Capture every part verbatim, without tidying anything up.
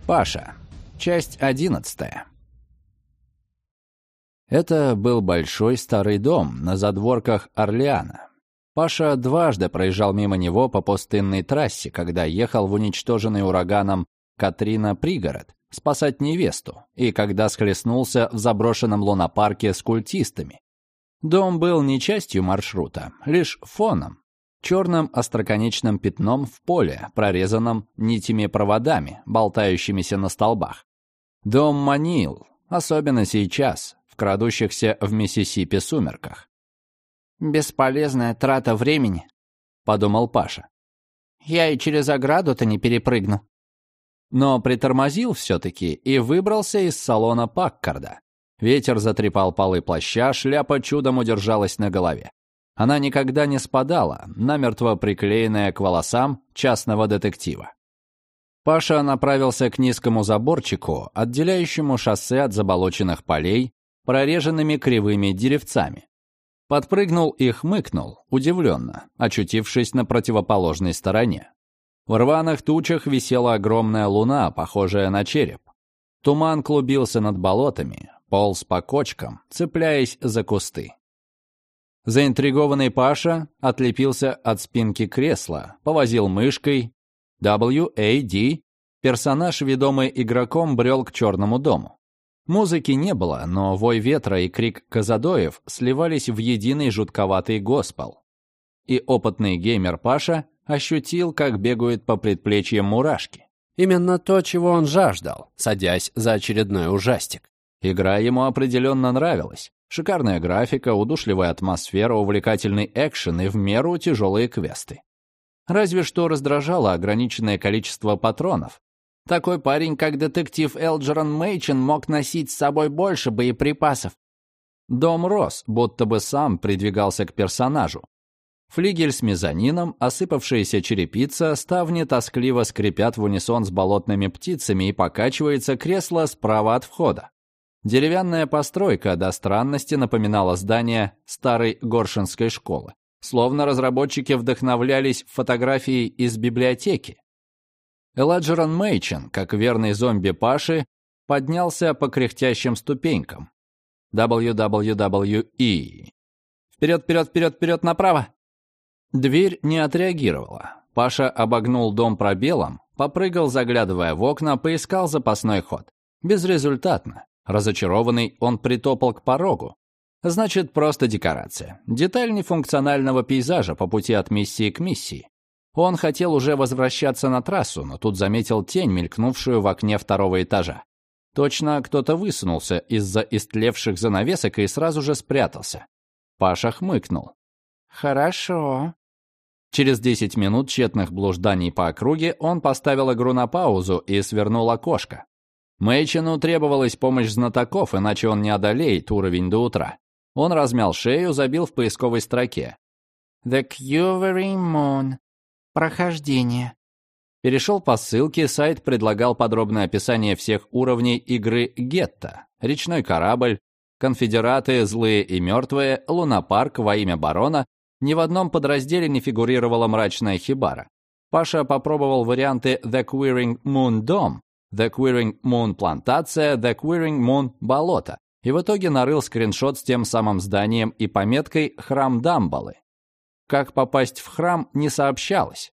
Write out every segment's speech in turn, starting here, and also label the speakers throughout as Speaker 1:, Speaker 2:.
Speaker 1: Паша. Часть одиннадцатая. Это был большой старый дом на задворках Орлеана. Паша дважды проезжал мимо него по пустынной трассе, когда ехал в уничтоженный ураганом Катрина пригород спасать невесту, и когда схлестнулся в заброшенном лунопарке с культистами. Дом был не частью маршрута, лишь фоном, черным остроконечным пятном в поле, прорезанном нитями-проводами, болтающимися на столбах. Дом манил, особенно сейчас, в крадущихся в Миссисипи сумерках.
Speaker 2: «Бесполезная трата времени», — подумал Паша. «Я и через ограду-то не перепрыгну».
Speaker 1: Но притормозил все-таки и выбрался из салона Паккарда. Ветер затрепал полы плаща, шляпа чудом удержалась на голове. Она никогда не спадала, намертво приклеенная к волосам частного детектива. Паша направился к низкому заборчику, отделяющему шоссе от заболоченных полей, прореженными кривыми деревцами. Подпрыгнул и хмыкнул, удивленно, очутившись на противоположной стороне. В рваных тучах висела огромная луна, похожая на череп. Туман клубился над болотами, полз по кочкам, цепляясь за кусты. Заинтригованный Паша отлепился от спинки кресла, повозил мышкой. дабл ю эй ди, персонаж, ведомый игроком, брел к черному дому. Музыки не было, но вой ветра и крик казадоев сливались в единый жутковатый госпел. И опытный геймер Паша ощутил, как бегают по предплечьям мурашки. Именно то, чего он жаждал, садясь за очередной ужастик. Игра ему определенно нравилась. Шикарная графика, удушливая атмосфера, увлекательный экшен и в меру тяжелые квесты. Разве что раздражало ограниченное количество патронов. Такой парень, как детектив Элджерон Мэйчен, мог носить с собой больше боеприпасов. Дом рос, будто бы сам придвигался к персонажу. Флигель с мезонином, осыпавшаяся черепица, ставни тоскливо скрипят в унисон с болотными птицами и покачивается кресло справа от входа. Деревянная постройка до странности напоминала здание старой Горшинской школы. Словно разработчики вдохновлялись фотографией из библиотеки. Элджерон Мэйчен, как верный зомби Паши, поднялся по кряхтящим ступенькам. дабл ю дабл ю дабл ю и. Вперед, вперед, вперед, вперед, направо! Дверь не отреагировала. Паша обогнул дом пробелом, попрыгал, заглядывая в окна, поискал запасной ход. Безрезультатно. Разочарованный, он притопал к порогу. Значит, просто декорация. Деталь нефункционального пейзажа по пути от миссии к миссии. Он хотел уже возвращаться на трассу, но тут заметил тень, мелькнувшую в окне второго этажа. Точно кто-то высунулся из-за истлевших занавесок и сразу же спрятался. Паша хмыкнул.
Speaker 2: «Хорошо».
Speaker 1: Через десять минут тщетных блужданий по округе он поставил игру на паузу и свернул окошко. Мэйчену требовалась помощь знатоков, иначе он не одолеет уровень до утра. Он размял шею, забил в поисковой строке.
Speaker 2: «The Quivering Moon. Прохождение».
Speaker 1: Перешел по ссылке, сайт предлагал подробное описание всех уровней игры «Гетто», «Речной корабль», «Конфедераты, злые и мертвые», «Лунопарк», «Во имя барона». Ни в одном подразделе не фигурировала мрачная хибара. Паша попробовал варианты «The Quivering Moon дом», «The Quivering Moon плантация», «The Quivering Moon болото» и в итоге нарыл скриншот с тем самым зданием и пометкой «Храм Дамбалы». Как попасть в храм, не сообщалось.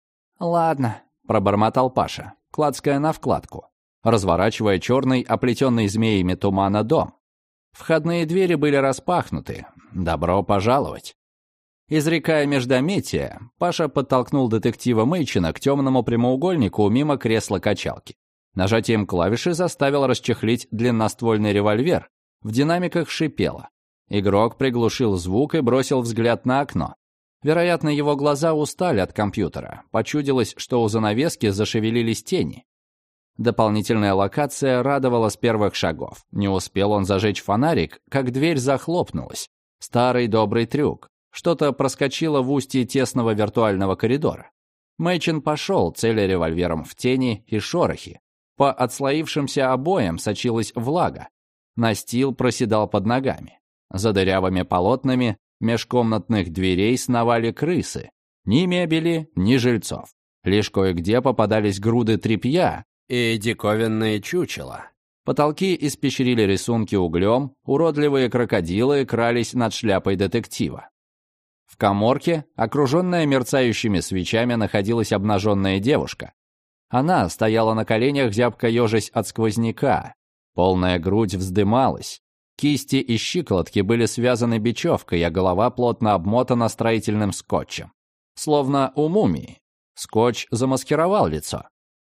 Speaker 2: «Ладно»,
Speaker 1: — пробормотал Паша, клацкая на вкладку, разворачивая черный, оплетенный змеями тумана дом. Входные двери были распахнуты. Добро пожаловать. Изрекая междометие, Паша подтолкнул детектива Мэйчена к темному прямоугольнику мимо кресла-качалки. Нажатием клавиши заставил расчехлить длинноствольный револьвер. В динамиках шипело. Игрок приглушил звук и бросил взгляд на окно. Вероятно, его глаза устали от компьютера. Почудилось, что у занавески зашевелились тени. Дополнительная локация радовала с первых шагов. Не успел он зажечь фонарик, как дверь захлопнулась. Старый добрый трюк. Что-то проскочило в устье тесного виртуального коридора. Мэйчен пошел, целя револьвером в тени и шорохи. По отслоившимся обоям сочилась влага. Настил проседал под ногами. За дырявыми полотнами межкомнатных дверей сновали крысы. Ни мебели, ни жильцов. Лишь кое-где попадались груды тряпья
Speaker 3: и диковинные чучела.
Speaker 1: Потолки испещрили рисунки углем, уродливые крокодилы крались над шляпой детектива. В каморке, окруженная мерцающими свечами, находилась обнаженная девушка. Она стояла на коленях, зябко ежась от сквозняка. Полная грудь вздымалась. Кисти и щиколотки были связаны бечевкой, а голова плотно обмотана строительным скотчем. Словно у мумии. Скотч замаскировал лицо.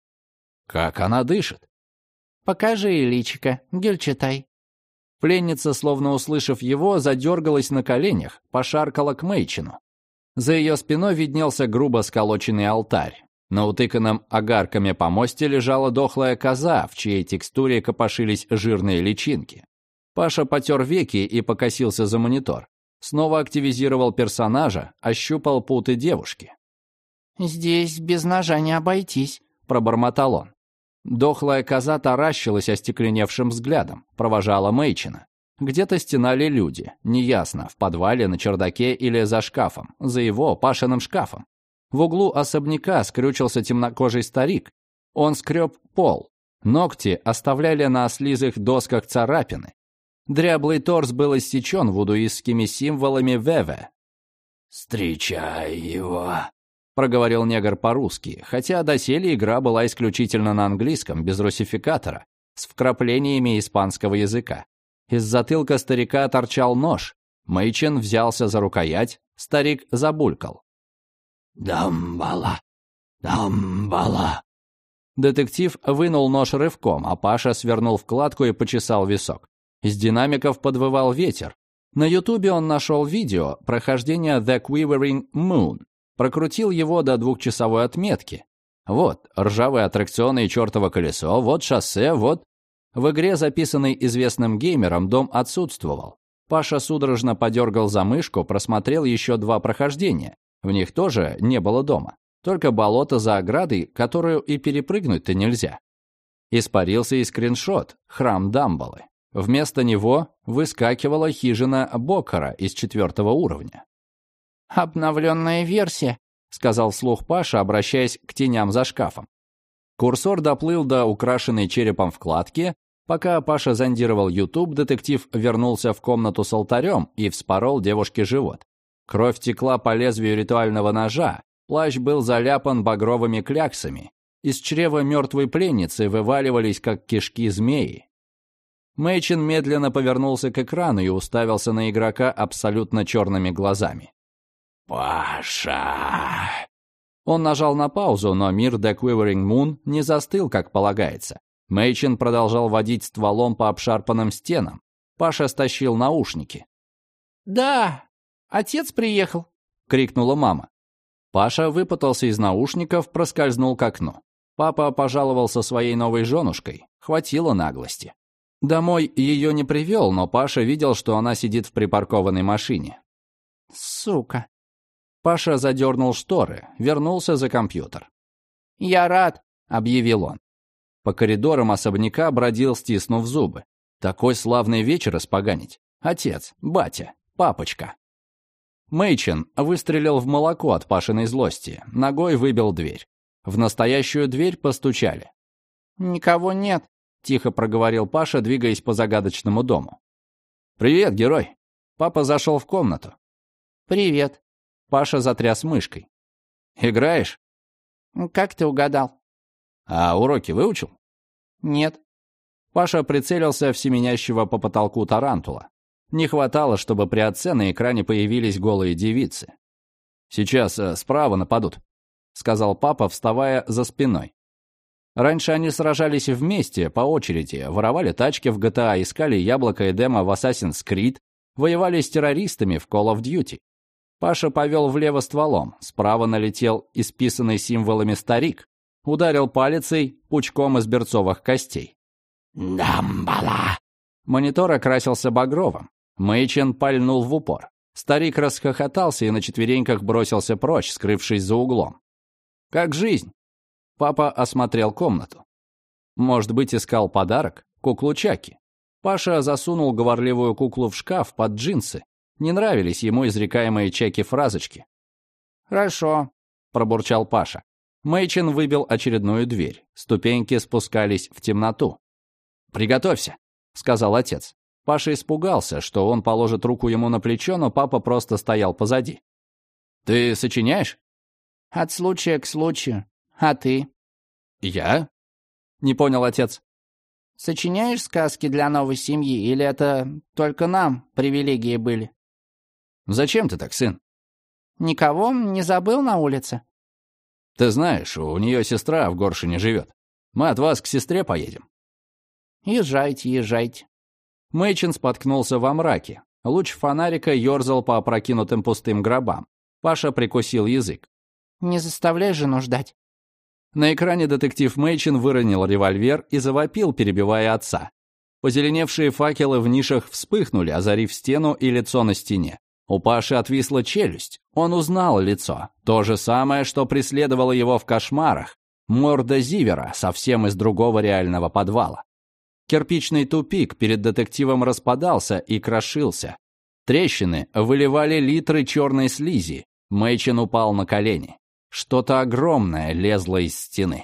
Speaker 1: Как она дышит?
Speaker 2: «Покажи личико, Гюльчатай».
Speaker 1: Пленница, словно услышав его, задергалась на коленях, пошаркала к Мэйчину. За ее спиной виднелся грубо сколоченный алтарь. На утыканном огарками помосте лежала дохлая коза, в чьей текстуре копошились жирные личинки. Паша потер веки и покосился за монитор. Снова активизировал персонажа, ощупал путы девушки.
Speaker 2: «Здесь без ножа не обойтись»,
Speaker 1: — пробормотал он. Дохлая коза таращилась остекленевшим взглядом, провожала Мэйчина. Где-то стенали люди, неясно, в подвале, на чердаке или за шкафом, за его, Пашиным шкафом. В углу особняка скрючился темнокожий старик. Он скреб пол. Ногти оставляли на слизых досках царапины. Дряблый торс был иссечен вудуистскими символами Веве.
Speaker 3: «Встречай его»,
Speaker 1: — проговорил негр по-русски, хотя доселе игра была исключительно на английском, без русификатора, с вкраплениями испанского языка. Из затылка старика торчал нож. Мэйчин взялся за рукоять, старик забулькал.
Speaker 3: «Дамбала, дамбала».
Speaker 1: Детектив вынул нож рывком, а Паша свернул вкладку и почесал висок. Из динамиков подвывал ветер. На Ютубе он нашел видео прохождения The Quivering Moon. Прокрутил его до двухчасовой отметки. Вот ржавые аттракционы и чертово колесо, вот шоссе, вот... В игре, записанной известным геймером, дом отсутствовал. Паша судорожно подергал за мышку, просмотрел еще два прохождения. В них тоже не было дома. Только болото за оградой, которую и перепрыгнуть-то нельзя. Испарился и скриншот, храм Дамбалы. Вместо него выскакивала хижина Боккара из четвертого уровня.
Speaker 2: «Обновленная версия», — сказал вслух Паша, обращаясь к теням за шкафом. Курсор доплыл до украшенной черепом вкладки. Пока Паша зондировал YouTube, детектив вернулся в комнату с алтарем и вспорол девушке живот. Кровь текла по лезвию ритуального ножа, плащ был заляпан багровыми кляксами. Из чрева мертвой пленницы вываливались, как кишки змеи. Мэйчин медленно повернулся к экрану и уставился на игрока абсолютно черными глазами.
Speaker 3: «Паша!»
Speaker 1: Он нажал на паузу, но мир The Quivering Moon не застыл, как полагается. Мэйчин продолжал водить стволом по обшарпанным стенам. Паша стащил наушники.
Speaker 2: «Да, отец приехал», — крикнула мама.
Speaker 1: Паша выпутался из наушников, проскользнул к окну. Папа пожаловался своей новой женушкой. Хватило наглости. Домой ее не привел, но Паша видел, что она сидит в припаркованной машине.
Speaker 2: «Сука».
Speaker 1: Паша задернул шторы, вернулся за компьютер.
Speaker 2: «Я рад»,
Speaker 1: — объявил он. По коридорам особняка бродил, стиснув зубы. Такой славный вечер испоганить. Отец, батя, папочка. Мэйчин выстрелил в молоко от Пашиной злости, ногой выбил дверь. В настоящую дверь постучали.
Speaker 2: «Никого нет», — тихо проговорил Паша, двигаясь по загадочному дому.
Speaker 1: «Привет, герой!» Папа зашел в комнату.
Speaker 2: «Привет».
Speaker 1: Паша затряс мышкой. «Играешь?»
Speaker 2: «Как ты угадал?»
Speaker 1: «А уроки выучил?»
Speaker 2: «Нет».
Speaker 1: Паша прицелился в семенящего по потолку тарантула. Не хватало, чтобы при отце на экране появились голые девицы. «Сейчас э, справа нападут», — сказал папа, вставая за спиной. Раньше они сражались вместе, по очереди, воровали тачки в джи ти эй, искали яблоко Эдема в Assassin's Creed, воевали с террористами в Call of Duty. Паша повел влево стволом, справа налетел исписанный символами старик, ударил палицей пучком из берцовых костей.
Speaker 3: «Дамбала!»
Speaker 1: Монитор окрасился багровым. Мэйчин пальнул в упор. Старик расхохотался и на четвереньках бросился прочь, скрывшись за углом. «Как жизнь?» Папа осмотрел комнату. Может быть, искал подарок? Куклу Чаки. Паша засунул говорливую куклу в шкаф под джинсы. Не нравились ему изрекаемые Чаки фразочки.
Speaker 2: «Хорошо», —
Speaker 1: пробурчал Паша. Мэйчин выбил очередную дверь. Ступеньки спускались в темноту. «Приготовься», — сказал отец. Паша испугался, что он положит руку ему на плечо, но папа просто стоял позади. «Ты сочиняешь?»
Speaker 2: «От случая к случаю. А ты?»
Speaker 1: «Я?» — не понял отец.
Speaker 2: «Сочиняешь сказки для новой семьи, или это только нам привилегии были?»
Speaker 1: «Зачем ты так, сын?»
Speaker 2: «Никого не забыл на улице?»
Speaker 1: «Ты знаешь, у нее сестра в Горшине живет. Мы от вас к сестре поедем».
Speaker 2: «Езжайте, езжайте».
Speaker 1: Мэйчин споткнулся во мраке. Луч фонарика ерзал по опрокинутым пустым гробам. Паша прикусил язык.
Speaker 2: «Не заставляй жену ждать».
Speaker 1: На экране детектив Мэйчин выронил револьвер и завопил, перебивая отца. Позеленевшие факелы в нишах вспыхнули, озарив стену и лицо на стене. У Паши отвисла челюсть. Он узнал лицо. То же самое, что преследовало его в кошмарах. Морда Зивера, совсем из другого реального подвала. Кирпичный тупик перед детективом распадался и крошился. Трещины выливали литры черной слизи. Мэйчин упал на колени. Что-то огромное лезло из стены.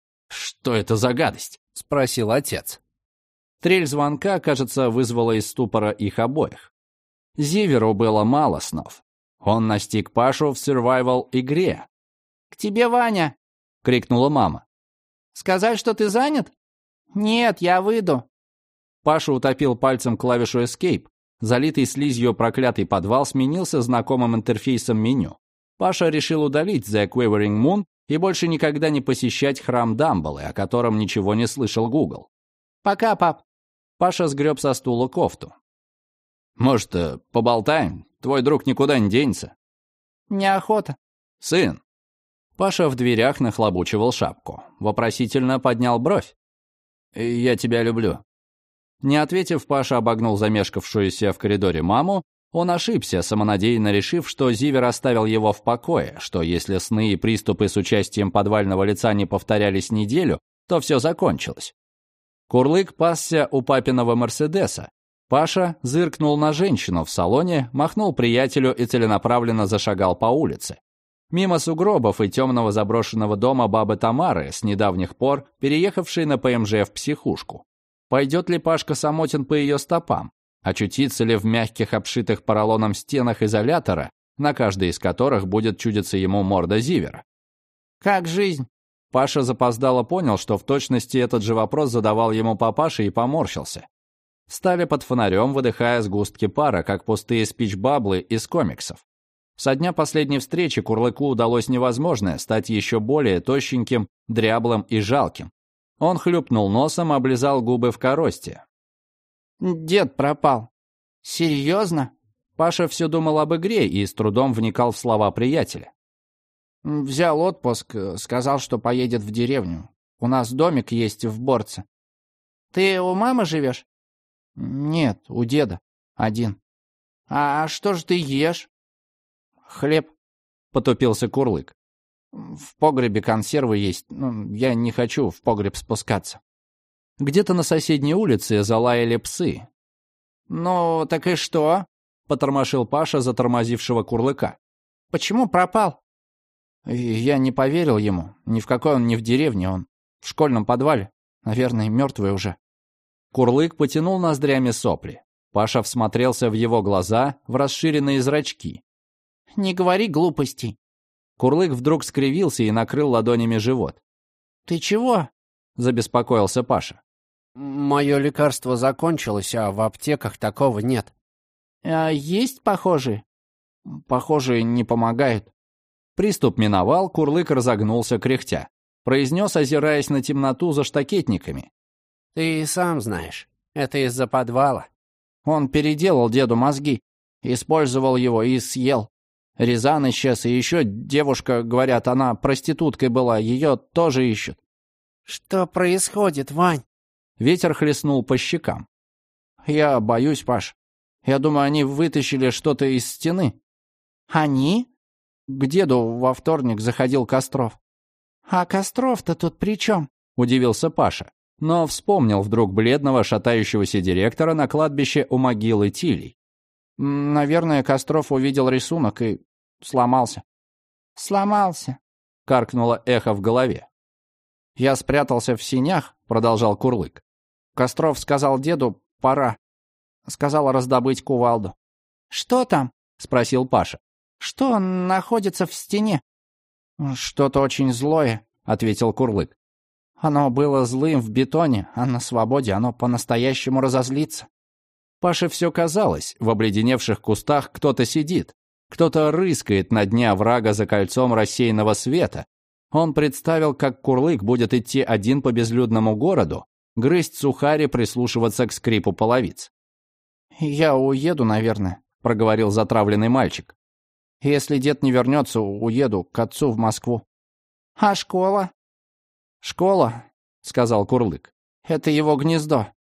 Speaker 1: «Что это за гадость?» — спросил отец. Трель звонка, кажется, вызвала из ступора их обоих. Зиверу было мало снов. Он настиг Пашу в survival-игре.
Speaker 2: «К тебе, Ваня!»
Speaker 1: — крикнула мама.
Speaker 2: «Сказать, что ты занят?» «Нет, я выйду».
Speaker 1: Паша утопил пальцем клавишу Escape. Залитый слизью проклятый подвал сменился знакомым интерфейсом меню. Паша решил удалить The Quivering Moon и больше никогда не посещать храм Дамблы, о котором ничего не слышал Google.
Speaker 2: «Пока, пап».
Speaker 1: Паша сгреб со стула кофту. «Может, поболтаем? Твой друг никуда не денется».
Speaker 2: «Неохота».
Speaker 1: «Сын». Паша в дверях нахлобучивал шапку. Вопросительно поднял бровь. «Я тебя люблю». Не ответив, Паша обогнул замешкавшуюся в коридоре маму. Он ошибся, самонадеянно решив, что Зивер оставил его в покое, что если сны и приступы с участием подвального лица не повторялись неделю, то все закончилось. Курлык пасся у папиного Мерседеса. Паша зыркнул на женщину в салоне, махнул приятелю и целенаправленно зашагал по улице. Мимо сугробов и темного заброшенного дома бабы Тамары, с недавних пор переехавшей на ПМЖ в психушку. Пойдет ли Пашка Самотин по ее стопам? Очутится ли в мягких, обшитых поролоном стенах изолятора, на каждой из которых будет чудиться ему морда Зивера?
Speaker 2: «Как жизнь?»
Speaker 1: Паша запоздало понял, что в точности этот же вопрос задавал ему папаша, и поморщился. Встали под фонарем, выдыхая сгустки пара, как пустые спич-баблы из комиксов. Со дня последней встречи Курлыку удалось невозможное — стать еще более тощеньким, дряблым и жалким. Он хлюпнул носом, облизал губы в коросте.
Speaker 2: «Дед пропал». «Серьезно?»
Speaker 1: Паша все думал об игре и с трудом вникал в слова приятеля.
Speaker 2: «Взял отпуск, сказал, что поедет в деревню. У нас домик есть в Борце». «Ты у мамы живешь?» «Нет, у деда. Один». «А что же ты ешь?» «Хлеб», — потупился Курлык. «В погребе консервы есть. Ну, я не хочу в погреб спускаться».
Speaker 1: Где-то на соседней улице залаяли псы.
Speaker 2: «Ну, так и что?»
Speaker 1: — потормошил Паша затормозившего Курлыка.
Speaker 2: «Почему пропал?» Я не поверил ему. Ни в какой он не в деревне, он в школьном подвале. Наверное, мертвый уже.
Speaker 1: Курлык потянул ноздрями сопли. Паша всмотрелся в его глаза, в расширенные зрачки.
Speaker 2: «Не говори глупостей».
Speaker 1: Курлык вдруг скривился и накрыл ладонями живот.
Speaker 2: «Ты чего?» — забеспокоился Паша.
Speaker 4: «Мое лекарство закончилось, а в аптеках такого нет».
Speaker 2: «А есть похожие?»
Speaker 1: «Похожие не помогают». Приступ миновал, Курлык разогнулся, кряхтя. Произнес, озираясь на темноту за штакетниками.
Speaker 4: «Ты сам знаешь, это из-за подвала».
Speaker 2: Он переделал деду мозги, использовал его и съел. Рязан исчез, и еще девушка, говорят, она проституткой была, ее тоже ищут.
Speaker 4: «Что происходит, Вань?»
Speaker 1: Ветер хлестнул по щекам.
Speaker 2: «Я боюсь, Паш. Я думаю, они вытащили что-то из стены». «Они?» К деду во вторник заходил Костров. «А Костров-то тут при чем?»
Speaker 1: — удивился Паша, но вспомнил вдруг бледного шатающегося директора на кладбище у могилы Тилей.
Speaker 2: «Наверное, Костров увидел рисунок и сломался». «Сломался?» — каркнуло эхо в голове. «Я спрятался в сенях», — продолжал Курлык. «Костров сказал деду, пора. Сказал раздобыть кувалду». «Что там?» — спросил Паша. «Что находится в стене?» «Что-то очень злое», — ответил Курлык. «Оно было злым в бетоне, а на свободе оно по-настоящему разозлится». Паше все казалось, в обледеневших кустах кто-то сидит, кто-то рыскает на дне оврага за кольцом рассеянного света. Он представил, как Курлык будет идти один по безлюдному городу, грызть сухари, прислушиваться к скрипу половиц. «Я уеду, наверное», — проговорил затравленный мальчик. «Если дед не вернется, уеду к отцу в Москву». «А школа?» «Школа», — сказал Курлык, — «это его гнездо.